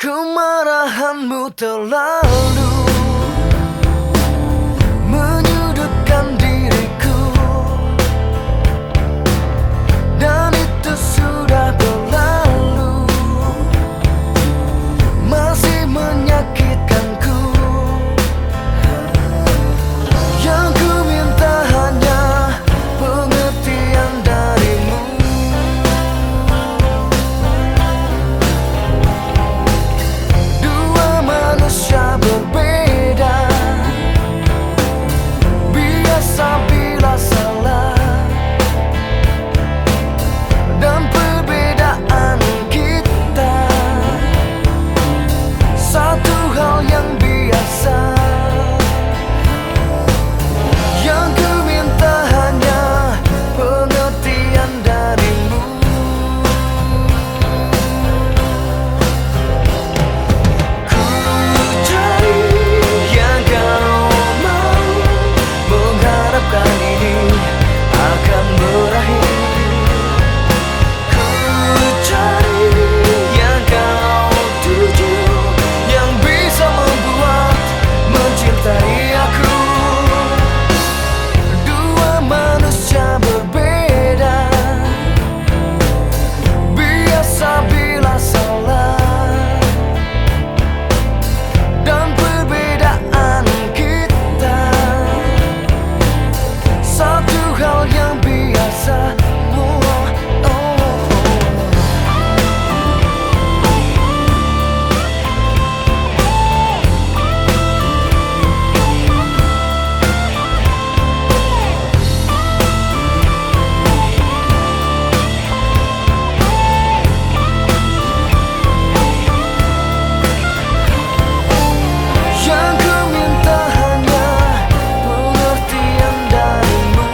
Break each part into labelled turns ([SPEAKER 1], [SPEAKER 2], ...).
[SPEAKER 1] Kemarahanmu terlalu menyudutkan diriku, dan itu sudah berlalu, masih menyakitkanku. Yang ku minta hanya pengertian darimu. Dua manusia berbeda, biasa bila salah, dan perbedaan kita satu hal yang biasa. Yang ku minta hanya pengertian darimu. Ku cari yang kau mau, mengharapkan ini akan berakhir. Ku cari yang kau tuju, yang bisa membuat mencintai aku. Dua manusia berbeda, biasa bila salah, dan perbedaan kita satu hal yang biasa. Yang ku minta hanya pengertian darimu.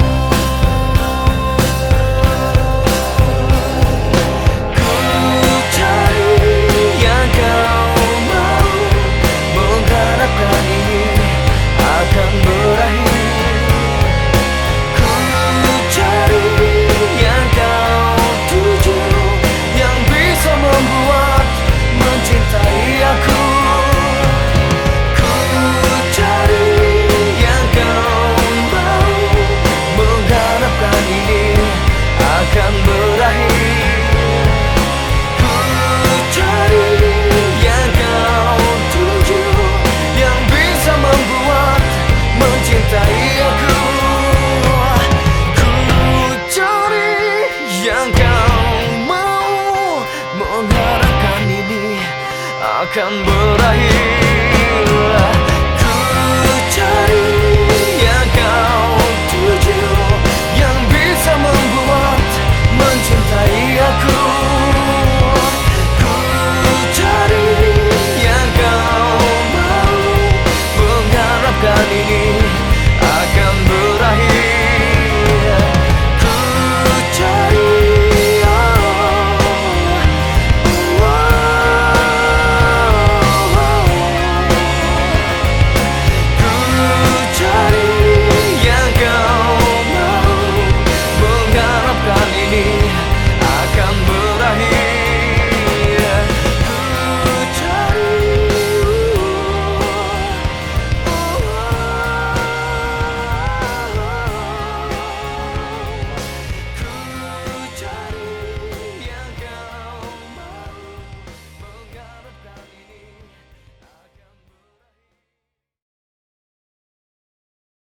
[SPEAKER 1] Ku cari yang kau mau, mengharapkan ini akan berakhir. Ku cari yang kau tuju, yang bisa membuat mencintai aku. Ku cari yang kau mau, mengharapkan ini akan berakhir. Ku cari yang kau tuju, yang bisa membuat mencintai aku. Ku cari yang kau mau, mengharapkan ini akan berakhir.